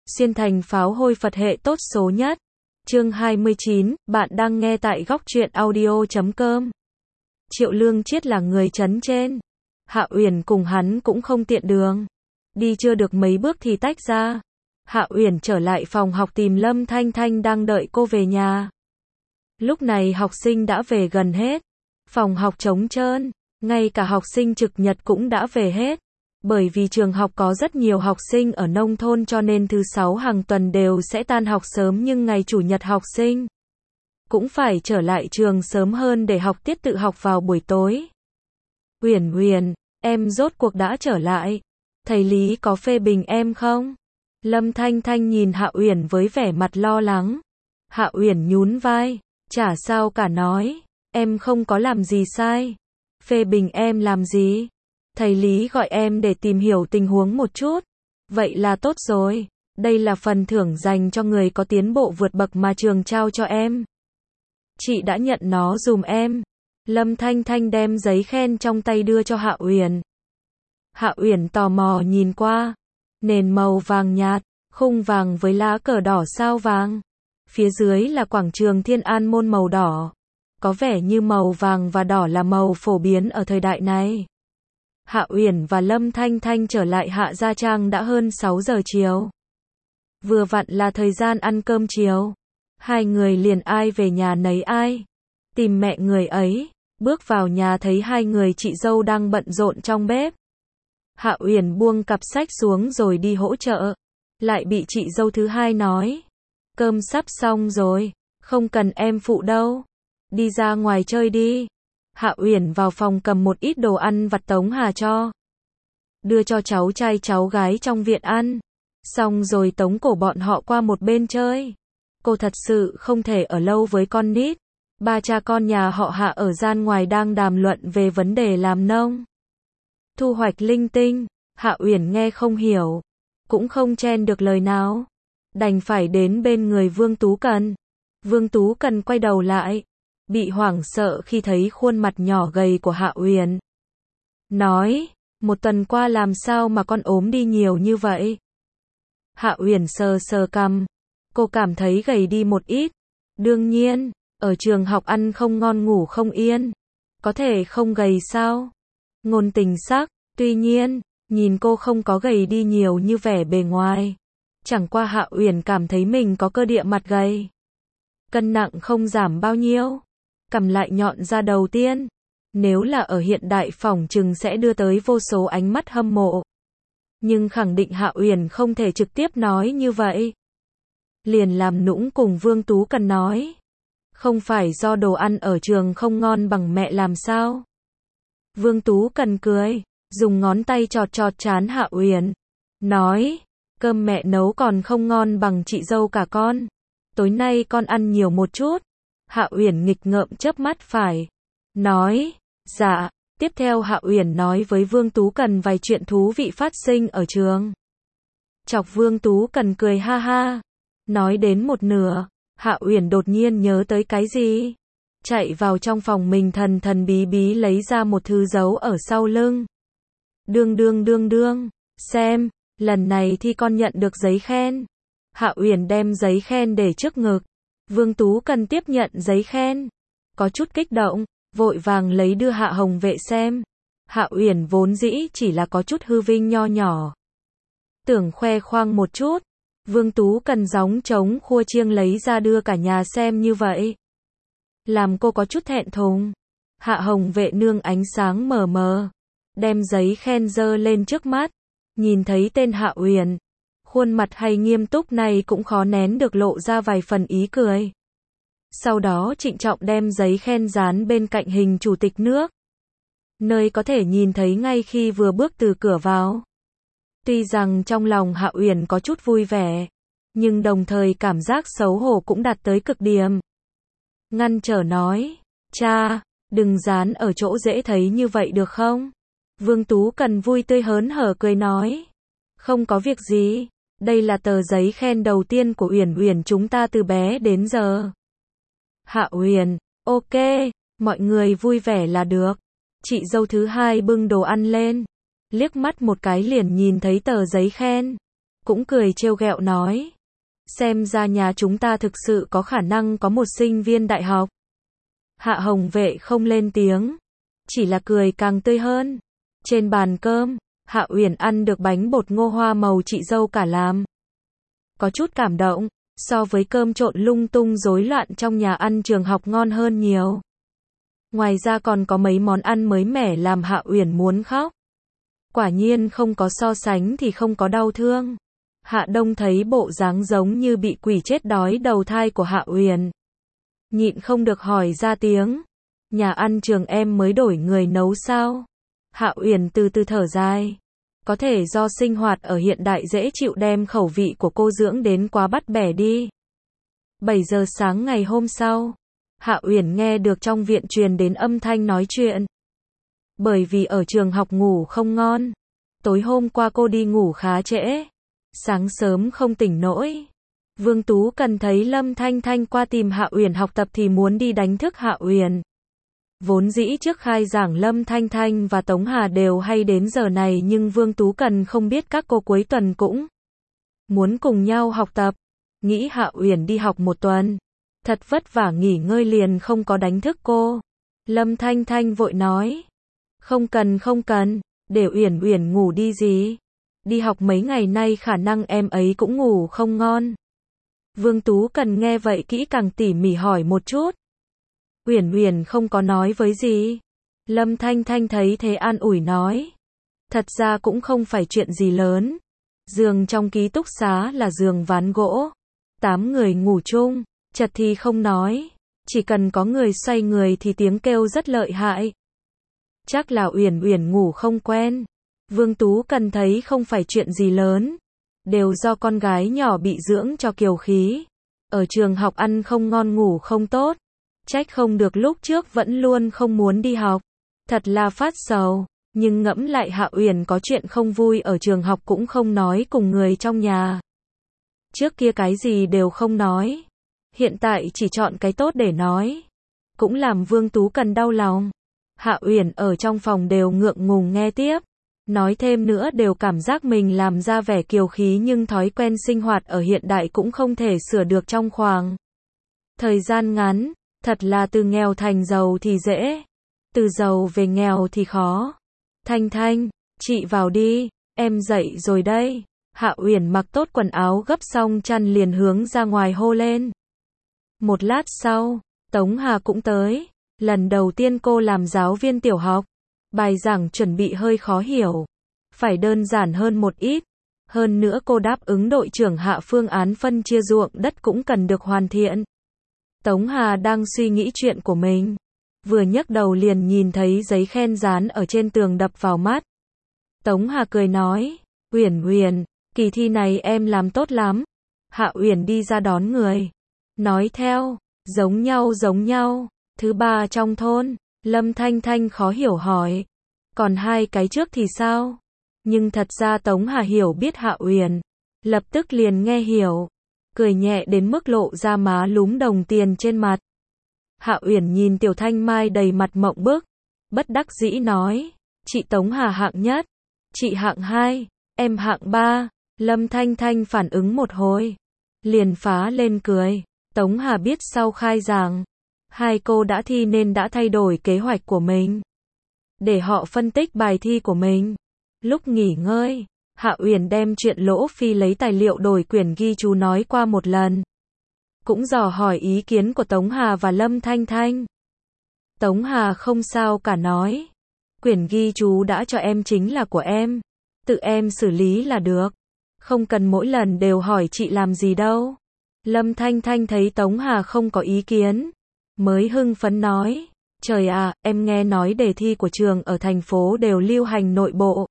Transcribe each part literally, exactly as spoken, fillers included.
Xuyên thành pháo hôi Phật hệ tốt số nhất. Chương hai mươi chín, bạn đang nghe tại góc truyện audio chấm com. Triệu Lương Chiết là người trấn trên. Hạ Uyển cùng hắn cũng không tiện đường. Đi chưa được mấy bước thì tách ra. Hạ Uyển trở lại phòng học tìm Lâm Thanh Thanh đang đợi cô về nhà. Lúc này học sinh đã về gần hết. Phòng học trống trơn, ngay cả học sinh trực nhật cũng đã về hết. Bởi vì trường học có rất nhiều học sinh ở nông thôn cho nên thứ sáu hàng tuần đều sẽ tan học sớm, nhưng ngày chủ nhật học sinh cũng phải trở lại trường sớm hơn để học tiết tự học vào buổi tối. Uyển Uyển, em rốt cuộc đã trở lại. Thầy Lý có phê bình em không? Lâm Thanh Thanh nhìn Hạ Uyển với vẻ mặt lo lắng. Hạ Uyển nhún vai, chả sao cả, nói, em không có làm gì sai. Phê bình em làm gì? Thầy Lý gọi em để tìm hiểu tình huống một chút. Vậy là tốt rồi. Đây là phần thưởng dành cho người có tiến bộ vượt bậc mà trường trao cho em. Chị đã nhận nó dùm em. Lâm Thanh Thanh đem giấy khen trong tay đưa cho Hạ Uyển. Hạ Uyển tò mò nhìn qua. Nền màu vàng nhạt, khung vàng với lá cờ đỏ sao vàng. Phía dưới là quảng trường Thiên An Môn màu đỏ. Có vẻ như màu vàng và đỏ là màu phổ biến ở thời đại này. Hạ Uyển và Lâm Thanh Thanh trở lại Hạ Gia Trang đã hơn sáu giờ chiều. Vừa vặn là thời gian ăn cơm chiều. Hai người liền ai về nhà nấy ai. Tìm mẹ người ấy. Bước vào nhà thấy hai người chị dâu đang bận rộn trong bếp. Hạ Uyển buông cặp sách xuống rồi đi hỗ trợ. Lại bị chị dâu thứ hai nói. Cơm sắp xong rồi. Không cần em phụ đâu. Đi ra ngoài chơi đi. Hạ Uyển vào phòng cầm một ít đồ ăn vặt Tống Hà cho. Đưa cho cháu trai cháu gái trong viện ăn. Xong rồi tống cổ bọn họ qua một bên chơi. Cô thật sự không thể ở lâu với con nít. Ba cha con nhà họ Hạ ở gian ngoài đang đàm luận về vấn đề làm nông. Thu hoạch linh tinh. Hạ Uyển nghe không hiểu. Cũng không chen được lời nào. Đành phải đến bên người Vương Tú Cần. Vương Tú Cần quay đầu lại. Bị hoảng sợ khi thấy khuôn mặt nhỏ gầy của Hạ Uyển. Nói, một tuần qua làm sao mà con ốm đi nhiều như vậy? Hạ Uyển sờ sờ cằm. Cô cảm thấy gầy đi một ít. Đương nhiên, ở trường học ăn không ngon ngủ không yên. Có thể không gầy sao? Ngôn tình sắc, tuy nhiên, nhìn cô không có gầy đi nhiều như vẻ bề ngoài. Chẳng qua Hạ Uyển cảm thấy mình có cơ địa mặt gầy. Cân nặng không giảm bao nhiêu. Cằm lại nhọn ra đầu tiên. Nếu là ở hiện đại phỏng chừng sẽ đưa tới vô số ánh mắt hâm mộ. Nhưng khẳng định Hạ Uyển không thể trực tiếp nói như vậy. Liền làm nũng cùng Vương Tú Cần nói. Không phải do đồ ăn ở trường không ngon bằng mẹ làm sao? Vương Tú Cần cười, dùng ngón tay chọt chọt trán Hạ Uyển. Nói, cơm mẹ nấu còn không ngon bằng chị dâu cả con. Tối nay con ăn nhiều một chút. Hạ Uyển nghịch ngợm chớp mắt phải. Nói, dạ. Tiếp theo Hạ Uyển nói với Vương Tú Cần vài chuyện thú vị phát sinh ở trường. Chọc Vương Tú Cần cười ha ha. Nói đến một nửa, Hạ Uyển đột nhiên nhớ tới cái gì. Chạy vào trong phòng mình thần thần bí bí lấy ra một thứ giấu ở sau lưng. Đương đương đương đương, xem, lần này thì con nhận được giấy khen. Hạ Uyển đem giấy khen để trước ngực. Vương Tú Cần tiếp nhận giấy khen. Có chút kích động, vội vàng lấy đưa Hạ Hồng Vệ xem. Hạ Uyển vốn dĩ chỉ là có chút hư vinh nho nhỏ. Tưởng khoe khoang một chút. Vương Tú Cần gióng trống khua chiêng lấy ra đưa cả nhà xem như vậy. Làm cô có chút thẹn thùng. Hạ Hồng Vệ nương ánh sáng mờ mờ. Đem giấy khen dơ lên trước mắt. Nhìn thấy tên Hạ Uyển. Khuôn mặt hay nghiêm túc này cũng khó nén được lộ ra vài phần ý cười. Sau đó trịnh trọng đem giấy khen dán bên cạnh hình chủ tịch nước. Nơi có thể nhìn thấy ngay khi vừa bước từ cửa vào. Tuy rằng trong lòng Hạ Uyển có chút vui vẻ, nhưng đồng thời cảm giác xấu hổ cũng đạt tới cực điểm. Ngăn trở nói, cha, đừng dán ở chỗ dễ thấy như vậy được không? Vương Tú Cần vui tươi hớn hở cười nói. Không có việc gì, đây là tờ giấy khen đầu tiên của Uyển Uyển chúng ta từ bé đến giờ. Hạ Uyển, ok, mọi người vui vẻ là được. Chị dâu thứ hai bưng đồ ăn lên. Liếc mắt một cái liền nhìn thấy tờ giấy khen. cũng cười trêu ghẹo nói. Xem ra nhà chúng ta thực sự có khả năng có một sinh viên đại học. Hạ Hồng Vệ không lên tiếng, chỉ là cười càng tươi hơn. Trên bàn cơm, Hạ Uyển ăn được bánh bột ngô hoa màu chị dâu cả làm. Có chút cảm động, so với cơm trộn lung tung rối loạn trong nhà ăn trường học ngon hơn nhiều. Ngoài ra còn có mấy món ăn mới mẻ làm Hạ Uyển muốn khóc. Quả nhiên không có so sánh thì không có đau thương. Hạ Đông thấy bộ dáng giống như bị quỷ chết đói đầu thai của Hạ Uyển, nhịn không được hỏi ra tiếng. Nhà ăn trường em mới đổi người nấu sao? Hạ Uyển từ từ thở dài. Có thể do sinh hoạt ở hiện đại dễ chịu đem khẩu vị của cô dưỡng đến quá bắt bẻ đi. bảy giờ sáng ngày hôm sau, Hạ Uyển nghe được trong viện truyền đến âm thanh nói chuyện. Bởi vì ở trường học ngủ không ngon, tối hôm qua cô đi ngủ khá trễ, sáng sớm không tỉnh nổi. Vương Tú Cần thấy Lâm Thanh Thanh qua tìm Hạ Uyển học tập thì muốn đi đánh thức Hạ Uyển. Vốn dĩ trước khai giảng Lâm Thanh Thanh và Tống Hà đều hay đến giờ này, nhưng Vương Tú Cần không biết các cô cuối tuần cũng muốn cùng nhau học tập. Nghĩ Hạ Uyển đi học một tuần, thật vất vả nghỉ ngơi liền không có đánh thức cô. Lâm Thanh Thanh vội nói. Không cần không cần, để Uyển Uyển ngủ đi gì. Đi học mấy ngày nay khả năng em ấy cũng ngủ không ngon. Vương Tú Cần nghe vậy kỹ càng tỉ mỉ hỏi một chút. Uyển Uyển không có nói với gì. Lâm Thanh Thanh thấy thế an ủi nói. Thật ra cũng không phải chuyện gì lớn. Giường trong ký túc xá là giường ván gỗ. Tám người ngủ chung, chật thì không nói. Chỉ cần có người xoay người thì tiếng kêu rất lợi hại. Chắc là Uyển Uyển ngủ không quen. Vương Tú Cần thấy không phải chuyện gì lớn. Đều do con gái nhỏ bị dưỡng cho kiều khí. Ở trường học ăn không ngon ngủ không tốt. Trách không được lúc trước vẫn luôn không muốn đi học. Thật là phát sầu. Nhưng ngẫm lại Hạ Uyển có chuyện không vui ở trường học cũng không nói cùng người trong nhà. Trước kia cái gì đều không nói. Hiện tại chỉ chọn cái tốt để nói. Cũng làm Vương Tú Cần đau lòng. Hạ Uyển ở trong phòng đều ngượng ngùng nghe tiếp. Nói thêm nữa đều cảm giác mình làm ra vẻ kiều khí, nhưng thói quen sinh hoạt ở hiện đại cũng không thể sửa được trong khoảng thời gian ngắn. Thật là từ nghèo thành giàu thì dễ, từ giàu về nghèo thì khó. Thanh Thanh, chị vào đi, em dậy rồi đây. Hạ Uyển mặc tốt quần áo gấp xong chăn liền hướng ra ngoài hô lên. Một lát sau, Tống Hà cũng tới. Lần đầu tiên cô làm giáo viên tiểu học. Bài giảng chuẩn bị hơi khó hiểu. Phải đơn giản hơn một ít. Hơn nữa cô đáp ứng đội trưởng Hạ phương án phân chia ruộng đất cũng cần được hoàn thiện. Tống Hà đang suy nghĩ chuyện của mình. Vừa nhấc đầu liền nhìn thấy giấy khen dán ở trên tường đập vào mắt. Tống Hà cười nói. Uyển Uyển, kỳ thi này em làm tốt lắm. Hạ Uyển đi ra đón người. Nói theo. Giống nhau giống nhau. Thứ ba trong thôn. Lâm Thanh Thanh khó hiểu hỏi. Còn hai cái trước thì sao? Nhưng thật ra Tống Hà hiểu biết Hạ Uyển. Lập tức liền nghe hiểu. Cười nhẹ đến mức lộ ra má lúm đồng tiền trên mặt. Hạ Uyển nhìn Tiểu Thanh Mai đầy mặt mộng bức. Bất đắc dĩ nói. Chị Tống Hà hạng nhất. Chị hạng hai. Em hạng ba. Lâm Thanh Thanh phản ứng một hồi. Liền phá lên cười. Tống Hà biết sau khai giảng. Hai cô đã thi nên đã thay đổi kế hoạch của mình. Để họ phân tích bài thi của mình. Lúc nghỉ ngơi, Hạ Uyển đem chuyện Lỗ Phi lấy tài liệu đổi quyển ghi chú nói qua một lần. Cũng dò hỏi ý kiến của Tống Hà và Lâm Thanh Thanh. Tống Hà không sao cả nói. Quyển ghi chú đã cho em chính là của em. Tự em xử lý là được. Không cần mỗi lần đều hỏi chị làm gì đâu. Lâm Thanh Thanh thấy Tống Hà không có ý kiến. Mới hưng phấn nói. Trời à, em nghe nói đề thi của trường ở thành phố đều lưu hành nội bộ.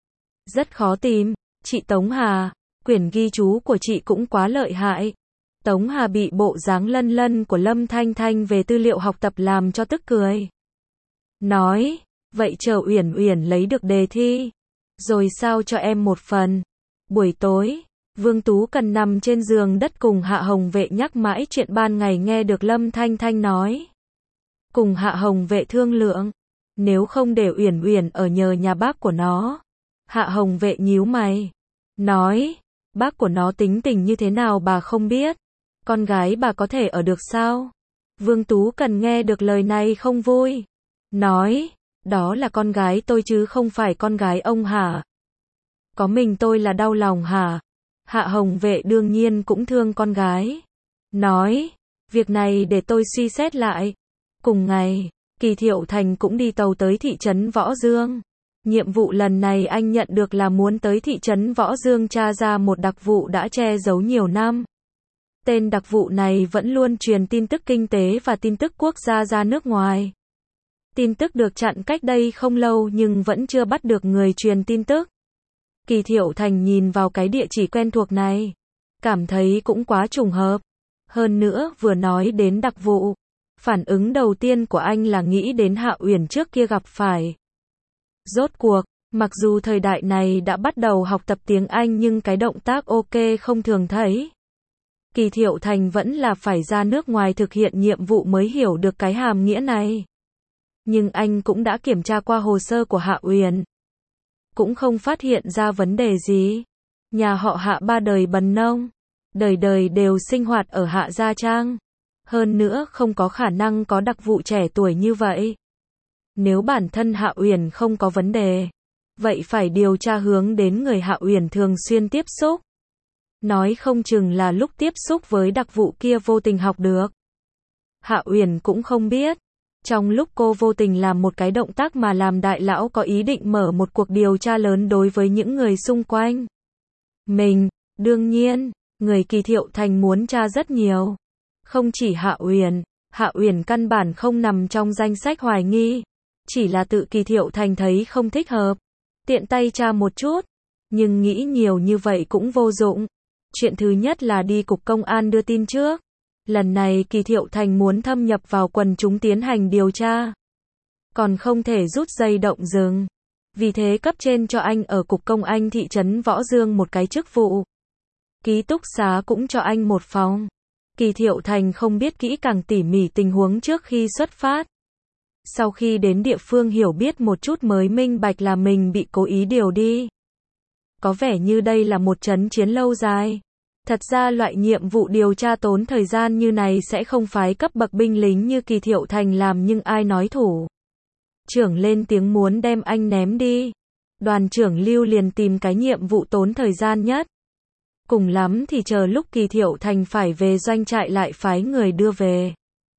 Rất khó tìm. Chị Tống Hà, quyển ghi chú của chị cũng quá lợi hại. Tống Hà bị bộ dáng lân lân của Lâm Thanh Thanh về tư liệu học tập làm cho tức cười. Nói, vậy chờ Uyển Uyển lấy được đề thi. Rồi sao cho em một phần. Buổi tối, Vương Tú Cần nằm trên giường đất cùng Hạ Hồng Vệ nhắc mãi chuyện ban ngày nghe được Lâm Thanh Thanh nói. Cùng Hạ Hồng Vệ thương lượng. Nếu không để Uyển Uyển ở nhờ nhà bác của nó. Hạ Hồng Vệ nhíu mày. Nói, Bác của nó tính tình như thế nào bà không biết. Con gái bà có thể ở được sao? Vương Tú Cần nghe được lời này không vui. Nói, đó là con gái tôi chứ không phải con gái ông hả? Có mình tôi là đau lòng hả? Hạ Hồng Vệ đương nhiên cũng thương con gái. Nói, việc này để tôi suy xét lại. Cùng ngày, Kỳ Thiệu Thành cũng đi tàu tới thị trấn Võ Dương. Nhiệm vụ lần này anh nhận được là muốn tới thị trấn Võ Dương tra ra một đặc vụ đã che giấu nhiều năm. Tên đặc vụ này vẫn luôn truyền tin tức kinh tế và tin tức quốc gia ra nước ngoài. Tin tức được chặn cách đây không lâu nhưng vẫn chưa bắt được người truyền tin tức. Kỳ Thiệu Thành nhìn vào cái địa chỉ quen thuộc này, cảm thấy cũng quá trùng hợp. Hơn nữa, vừa nói đến đặc vụ, phản ứng đầu tiên của anh là nghĩ đến Hạ Uyển trước kia gặp phải. Rốt cuộc, mặc dù thời đại này đã bắt đầu học tập tiếng Anh nhưng cái động tác ok không thường thấy. Kỳ Thiệu Thành vẫn là phải ra nước ngoài thực hiện nhiệm vụ mới hiểu được cái hàm nghĩa này. Nhưng anh cũng đã kiểm tra qua hồ sơ của Hạ Uyển, cũng không phát hiện ra vấn đề gì. Nhà họ Hạ ba đời bần nông, đời đời đều sinh hoạt ở Hạ Gia Trang. Hơn nữa không có khả năng có đặc vụ trẻ tuổi như vậy. Nếu bản thân Hạ Uyển không có vấn đề, vậy phải điều tra hướng đến người Hạ Uyển thường xuyên tiếp xúc. Nói không chừng là lúc tiếp xúc với đặc vụ kia vô tình học được. Hạ Uyển cũng không biết, trong lúc cô vô tình làm một cái động tác mà làm đại lão có ý định mở một cuộc điều tra lớn đối với những người xung quanh mình. Đương nhiên, người Kỳ Thiệu Thành muốn tra rất nhiều. Không chỉ Hạ Uyển, Hạ Uyển căn bản không nằm trong danh sách hoài nghi. Chỉ là tự Kỳ Thiệu Thành thấy không thích hợp, tiện tay tra một chút. Nhưng nghĩ nhiều như vậy cũng vô dụng. Chuyện thứ nhất là đi cục công an đưa tin trước. Lần này Kỳ Thiệu Thành muốn thâm nhập vào quần chúng tiến hành điều tra, còn không thể rút dây động rừng. Vì thế cấp trên cho anh ở cục công an thị trấn Võ Dương một cái chức vụ. Ký túc xá cũng cho anh một phòng. Kỳ Thiệu Thành không biết kỹ càng tỉ mỉ tình huống trước khi xuất phát. Sau khi đến địa phương hiểu biết một chút mới minh bạch là mình bị cố ý điều đi. Có vẻ như đây là một trận chiến lâu dài. Thật ra loại nhiệm vụ điều tra tốn thời gian như này sẽ không phái cấp bậc binh lính như Kỳ Thiệu Thành làm, nhưng ai nói thủ trưởng lên tiếng muốn đem anh ném đi. Đoàn trưởng Lưu liền tìm cái nhiệm vụ tốn thời gian nhất. Cùng lắm thì chờ lúc Kỳ Thiệu Thành phải về doanh trại lại phái người đưa về.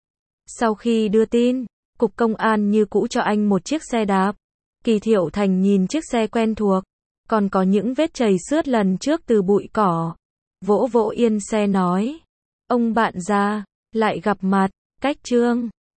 Sau khi đưa tin, cục công an như cũ cho anh một chiếc xe đạp. Kỳ Thiệu Thành nhìn chiếc xe quen thuộc, còn có những vết chày xước lần trước từ bụi cỏ. Vỗ vỗ yên xe nói, ông bạn già, lại gặp mặt, cách chương.